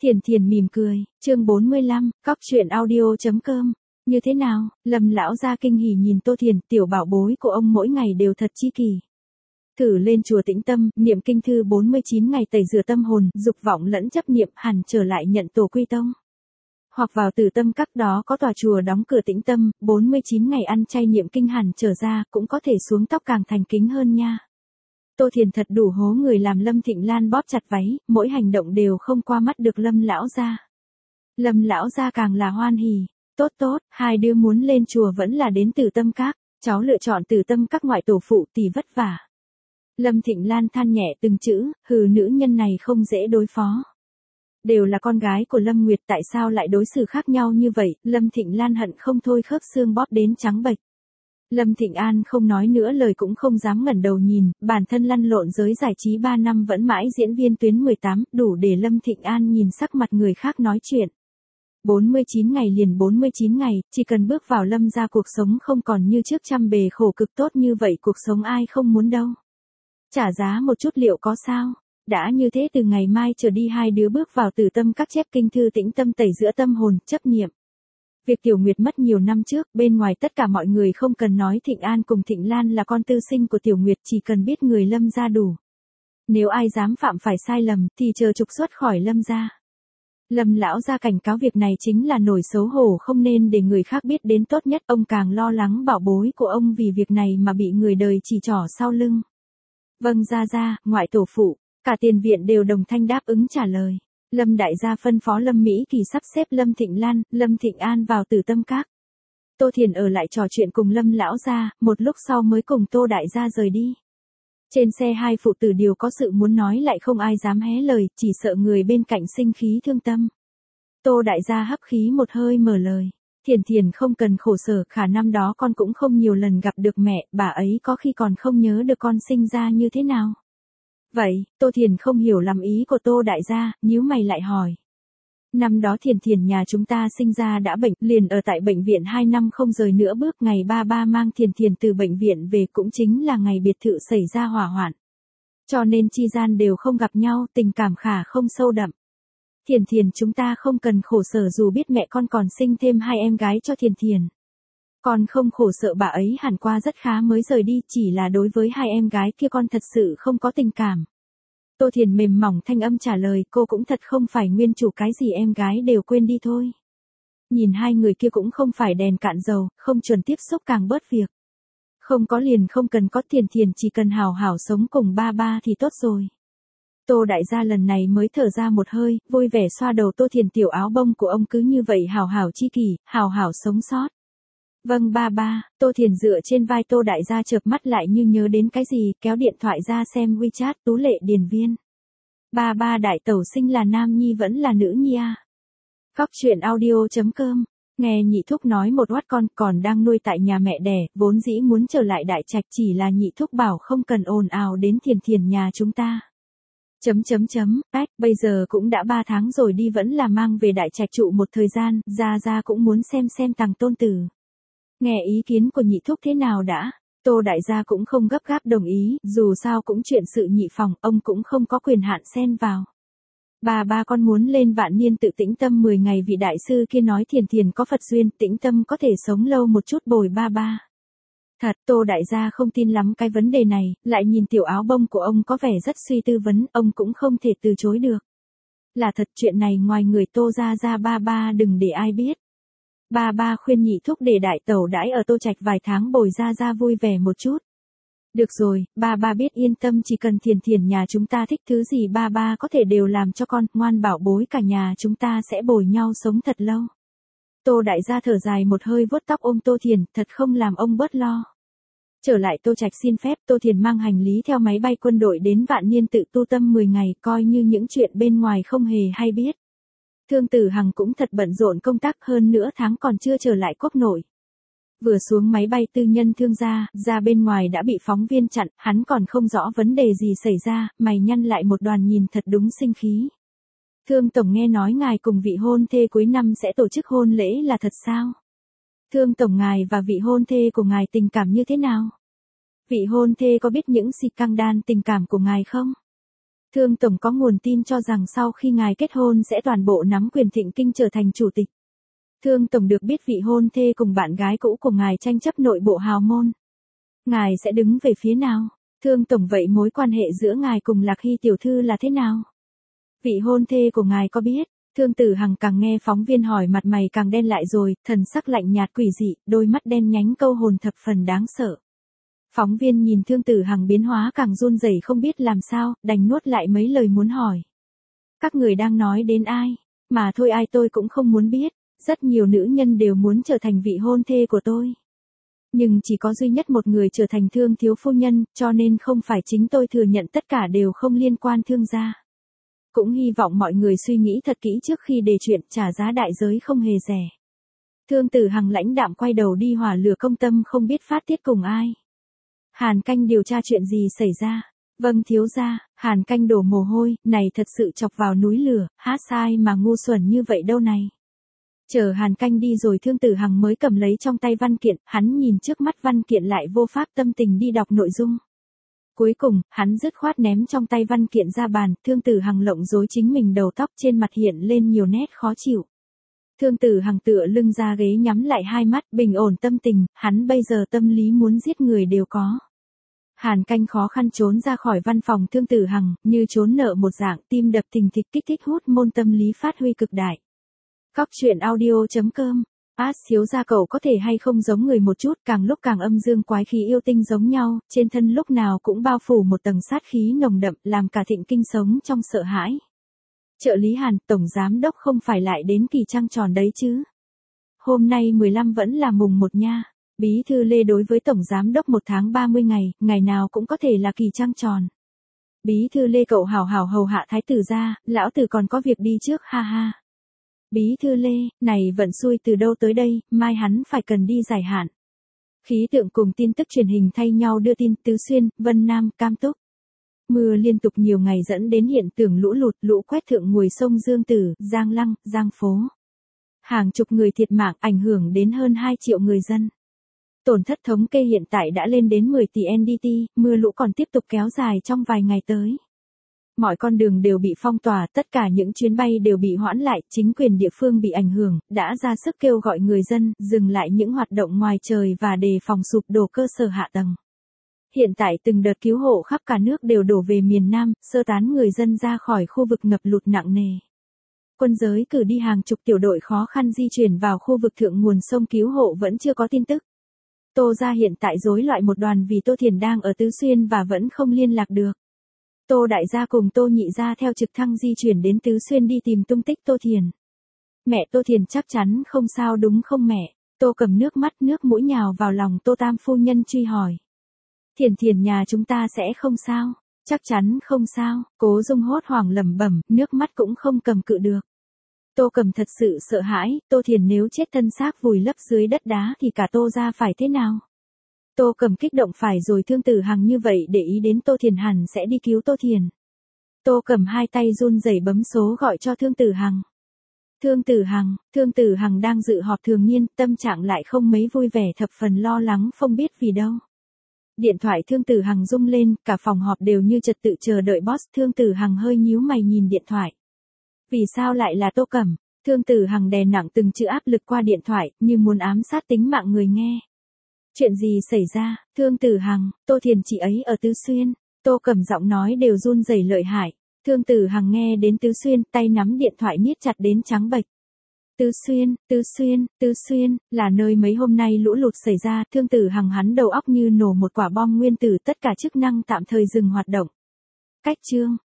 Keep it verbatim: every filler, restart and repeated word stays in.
Thiền Thiền mỉm cười, chương bốn mươi lăm, cóc truyện audio chấm com. Như thế nào? Lâm lão gia kinh hỉ nhìn Tô Thiền, tiểu bảo bối của ông mỗi ngày đều thật chi kỳ. Thử lên chùa Tĩnh Tâm, niệm kinh thư bốn mươi chín ngày tẩy rửa tâm hồn, dục vọng lẫn chấp niệm, hẳn trở lại nhận tổ quy tông. Hoặc vào Tử Tâm Các, đó có tòa chùa đóng cửa tĩnh tâm, bốn mươi chín ngày ăn chay niệm kinh hẳn trở ra, cũng có thể xuống tóc càng thành kính hơn nha. Tô Thiền thật đủ hố người làm Lâm Thịnh Lan bóp chặt váy, mỗi hành động đều không qua mắt được Lâm lão gia. Lâm lão gia càng là hoan hỉ, tốt tốt, hai đứa muốn lên chùa vẫn là đến Tử Tâm Các, cháu lựa chọn Tử Tâm Các ngoại tổ phụ tỷ vất vả. Lâm Thịnh Lan than nhẹ từng chữ, hừ, nữ nhân này không dễ đối phó. Đều là con gái của Lâm Nguyệt, tại sao lại đối xử khác nhau như vậy? Lâm Thịnh Lan hận không thôi, khớp xương bóp đến trắng bệch. Lâm Thịnh An không nói nữa lời, cũng không dám ngẩng đầu nhìn, bản thân lăn lộn giới giải trí ba năm vẫn mãi diễn viên tuyến mười tám, đủ để Lâm Thịnh An nhìn sắc mặt người khác nói chuyện. bốn mươi chín ngày liền bốn mươi chín ngày, chỉ cần bước vào Lâm gia cuộc sống không còn như trước trăm bề khổ cực tốt như vậy, cuộc sống ai không muốn đâu. Trả giá một chút liệu có sao? Đã như thế từ ngày mai trở đi hai đứa bước vào Tử Tâm Các chép kinh thư tĩnh tâm tẩy giữa tâm hồn, chấp niệm. Việc Tiểu Nguyệt mất nhiều năm trước, bên ngoài tất cả mọi người không cần nói Thịnh An cùng Thịnh Lan là con tư sinh của Tiểu Nguyệt, chỉ cần biết người Lâm gia đủ. Nếu ai dám phạm phải sai lầm, thì chờ trục xuất khỏi Lâm gia. Lâm lão gia cảnh cáo việc này chính là nổi xấu hổ, không nên để người khác biết đến tốt nhất, ông càng lo lắng bảo bối của ông vì việc này mà bị người đời chỉ trỏ sau lưng. Vâng gia gia, ngoại tổ phụ. Cả tiền viện đều đồng thanh đáp ứng trả lời. Lâm đại gia phân phó Lâm Mỹ Kỳ sắp xếp Lâm Thịnh Lan, Lâm Thịnh An vào Tử Tâm Các. Tô Thiền ở lại trò chuyện cùng Lâm lão gia, một lúc sau mới cùng Tô đại gia rời đi. Trên xe hai phụ tử đều có sự muốn nói lại không ai dám hé lời, chỉ sợ người bên cạnh sinh khí thương tâm. Tô đại gia hấp khí một hơi mở lời. Thiền Thiền không cần khổ sở, khả năm đó con cũng không nhiều lần gặp được mẹ, bà ấy có khi còn không nhớ được con sinh ra như thế nào. Vậy, Tô Thiền không hiểu lắm ý của Tô đại gia, nhíu mày lại hỏi. Năm đó Thiền Thiền nhà chúng ta sinh ra đã bệnh, liền ở tại bệnh viện hai năm không rời nữa bước, ngày ba ba mang Thiền Thiền từ bệnh viện về cũng chính là ngày biệt thự xảy ra hỏa hoạn. Cho nên chi gian đều không gặp nhau, tình cảm khả không sâu đậm. Thiền Thiền chúng ta không cần khổ sở, dù biết mẹ con còn sinh thêm hai em gái cho Thiền Thiền. Con không khổ sợ, bà ấy hẳn qua rất khá mới rời đi, chỉ là đối với hai em gái kia con thật sự không có tình cảm. Tô Thiền mềm mỏng thanh âm trả lời, cô cũng thật không phải nguyên chủ, cái gì em gái đều quên đi thôi. Nhìn hai người kia cũng không phải đèn cạn dầu, không chuẩn tiếp xúc càng bớt việc. Không có liền không cần có, Thiền Thiền chỉ cần hào hảo sống cùng ba ba thì tốt rồi. Tô đại gia lần này mới thở ra một hơi, vui vẻ xoa đầu Tô Thiền, tiểu áo bông của ông cứ như vậy hào hảo chi kỷ, hào hảo sống sót. Vâng ba ba. Tô Thiền dựa trên vai Tô đại gia, chợp mắt lại như nhớ đến cái gì, kéo điện thoại ra xem WeChat, Tú Lệ điền viên. Ba ba đại tẩu sinh là nam nhi vẫn là nữ nhi à? Cóc truyện audio chấm com. Nghe nhị thúc nói một oát con còn đang nuôi tại nhà mẹ đẻ, vốn dĩ muốn trở lại Đại Trạch, chỉ là nhị thúc bảo không cần ồn ào đến Thiền Thiền nhà chúng ta. Chấm chấm chấm, ách, bây giờ cũng đã ba tháng rồi, đi vẫn là mang về Đại Trạch trụ một thời gian, ra ra cũng muốn xem xem tàng tôn tử. Nghe ý kiến của nhị thúc thế nào đã? Tô đại gia cũng không gấp gáp đồng ý, dù sao cũng chuyện sự nhị phòng, ông cũng không có quyền hạn xen vào. Bà ba con muốn lên Vạn Niên Tự tĩnh tâm mười ngày, vị đại sư kia nói Thiền Thiền có Phật duyên, tĩnh tâm có thể sống lâu một chút bồi ba ba. Thật, Tô đại gia không tin lắm cái vấn đề này, lại nhìn tiểu áo bông của ông có vẻ rất suy tư vấn, ông cũng không thể từ chối được. Là thật, chuyện này ngoài người Tô gia ra, ba ba đừng để ai biết. Ba ba khuyên nhị thúc để đại tẩu đãi ở Tô Trạch vài tháng bồi ra ra vui vẻ một chút. Được rồi, ba ba biết, yên tâm, chỉ cần Thiền Thiền nhà chúng ta thích thứ gì ba ba có thể đều làm cho con, ngoan bảo bối, cả nhà chúng ta sẽ bồi nhau sống thật lâu. Tô đại gia thở dài một hơi, vuốt tóc ôm Tô Thiền, thật không làm ông bớt lo. Trở lại Tô Trạch xin phép, Tô Thiền mang hành lý theo máy bay quân đội đến Vạn Niên Tự tu tâm mười ngày, coi như những chuyện bên ngoài không hề hay biết. Thương Tử Hằng cũng thật bận rộn công tác, hơn nửa tháng còn chưa trở lại quốc nội. Vừa xuống máy bay tư nhân thương gia, ra bên ngoài đã bị phóng viên chặn, hắn còn không rõ vấn đề gì xảy ra, mày nhăn lại một đoàn nhìn thật đúng sinh khí. Thương Tổng, nghe nói ngài cùng vị hôn thê cuối năm sẽ tổ chức hôn lễ là thật sao? Thương Tổng, ngài và vị hôn thê của ngài tình cảm như thế nào? Vị hôn thê có biết những si căng đan tình cảm của ngài không? Thương Tổng có nguồn tin cho rằng sau khi ngài kết hôn sẽ toàn bộ nắm quyền Thịnh Kinh trở thành chủ tịch. Thương Tổng được biết vị hôn thê cùng bạn gái cũ của ngài tranh chấp nội bộ hào môn. Ngài sẽ đứng về phía nào? Thương Tổng vậy mối quan hệ giữa ngài cùng Lạc Hy tiểu thư là thế nào? Vị hôn thê của ngài có biết? Thương Tử Hằng càng nghe phóng viên hỏi mặt mày càng đen lại rồi, thần sắc lạnh nhạt quỷ dị, đôi mắt đen nhánh câu hồn thập phần đáng sợ. Phóng viên nhìn Thương Tử Hằng biến hóa càng run rẩy không biết làm sao, đành nuốt lại mấy lời muốn hỏi. Các người đang nói đến ai? Mà thôi ai tôi cũng không muốn biết, rất nhiều nữ nhân đều muốn trở thành vị hôn thê của tôi. Nhưng chỉ có duy nhất một người trở thành Thương thiếu phu nhân, cho nên không phải chính tôi thừa nhận tất cả đều không liên quan Thương gia. Cũng hy vọng mọi người suy nghĩ thật kỹ trước khi đề chuyện, trả giá đại giới không hề rẻ. Thương Tử Hằng lãnh đạm quay đầu đi hỏa lửa công tâm không biết phát tiết cùng ai. Hàn Canh điều tra chuyện gì xảy ra? Vâng thiếu gia. Hàn Canh đổ mồ hôi, này thật sự chọc vào núi lửa, hát sai mà ngu xuẩn như vậy đâu này. Chờ Hàn Canh đi rồi Thương Tử Hằng mới cầm lấy trong tay văn kiện, hắn nhìn trước mắt văn kiện lại vô pháp tâm tình đi đọc nội dung. Cuối cùng, hắn dứt khoát ném trong tay văn kiện ra bàn, Thương Tử Hằng lộng rối chính mình đầu tóc trên mặt hiện lên nhiều nét khó chịu. Thương Tử Hằng tựa lưng ra ghế nhắm lại hai mắt, bình ổn tâm tình, hắn bây giờ tâm lý muốn giết người đều có. Hàn Canh khó khăn trốn ra khỏi văn phòng Thương Tử Hằng, như trốn nợ một dạng, tim đập thình thịch kích thích hút môn tâm lý phát huy cực đại. Cóc truyện audio chấm com. Át thiếu gia cậu có thể hay không giống người một chút, càng lúc càng âm dương quái khí yêu tinh giống nhau, trên thân lúc nào cũng bao phủ một tầng sát khí nồng đậm, làm cả Thịnh Kinh sống trong sợ hãi. Trợ lý Hàn, tổng giám đốc không phải lại đến kỳ trăng tròn đấy chứ? Hôm nay mười lăm vẫn là mùng một nha. Bí thư Lê đối với tổng giám đốc một tháng ba mươi ngày, ngày nào cũng có thể là kỳ trăng tròn. Bí thư Lê cậu hảo hảo hầu hạ thái tử ra, lão tử còn có việc đi trước ha ha. Bí thư Lê, này vận xui từ đâu tới đây, mai hắn phải cần đi giải hạn. Khí tượng cùng tin tức truyền hình thay nhau đưa tin Tứ Xuyên, Vân Nam, Cam Túc. Mưa liên tục nhiều ngày dẫn đến hiện tượng lũ lụt, lũ quét thượng nguồn sông Dương Tử, Giang Lăng, Giang Phố. Hàng chục người thiệt mạng ảnh hưởng đến hơn hai triệu người dân. Tổn thất thống kê hiện tại đã lên đến mười tỷ en đê tê, mưa lũ còn tiếp tục kéo dài trong vài ngày tới. Mọi con đường đều bị phong tỏa, tất cả những chuyến bay đều bị hoãn lại, chính quyền địa phương bị ảnh hưởng, đã ra sức kêu gọi người dân, dừng lại những hoạt động ngoài trời và đề phòng sụp đổ cơ sở hạ tầng. Hiện tại từng đợt cứu hộ khắp cả nước đều đổ về miền Nam, sơ tán người dân ra khỏi khu vực ngập lụt nặng nề. Quân giới cử đi hàng chục tiểu đội khó khăn di chuyển vào khu vực thượng nguồn sông cứu hộ vẫn chưa có tin tức. Tô gia hiện tại rối loạn một đoàn vì Tô Thiền đang ở Tứ Xuyên và vẫn không liên lạc được. Tô đại gia cùng Tô nhị gia theo trực thăng di chuyển đến Tứ Xuyên đi tìm tung tích Tô Thiền. Mẹ Tô Thiền chắc chắn không sao đúng không mẹ? Tô cầm nước mắt nước mũi nhào vào lòng Tô Tam phu nhân truy hỏi. Thiền Thiền nhà chúng ta sẽ không sao, chắc chắn không sao, Cố Dung hốt hoảng lẩm bẩm, nước mắt cũng không cầm cự được. Tô cầm thật sự sợ hãi, Tô Thiền nếu chết thân xác vùi lấp dưới đất đá thì cả Tô gia phải thế nào? Tô cầm kích động phải rồi Thương Tử Hằng như vậy để ý đến Tô Thiền hẳn sẽ đi cứu Tô Thiền. Tô cầm hai tay run rẩy bấm số gọi cho Thương Tử Hằng. Thương Tử Hằng, Thương Tử Hằng đang dự họp thường niên, tâm trạng lại không mấy vui vẻ thập phần lo lắng không biết vì đâu. Điện thoại Thương Tử Hằng rung lên, cả phòng họp đều như trật tự chờ đợi boss. Thương Tử Hằng hơi nhíu mày nhìn điện thoại. Vì sao lại là Tô Cẩm? Thương Tử Hằng đè nặng từng chữ áp lực qua điện thoại, như muốn ám sát tính mạng người nghe. Chuyện gì xảy ra? Thương Tử Hằng, Tô Thiền chị ấy ở Tứ Xuyên. Tô Cẩm giọng nói đều run rẩy lợi hại. Thương Tử Hằng nghe đến Tứ Xuyên, tay nắm điện thoại niết chặt đến trắng bệch. Tứ Xuyên, Tứ Xuyên, Tứ Xuyên, là nơi mấy hôm nay lũ lụt xảy ra. Thương Tử Hằng hắn đầu óc như nổ một quả bom nguyên tử, tất cả chức năng tạm thời dừng hoạt động. Cách chương.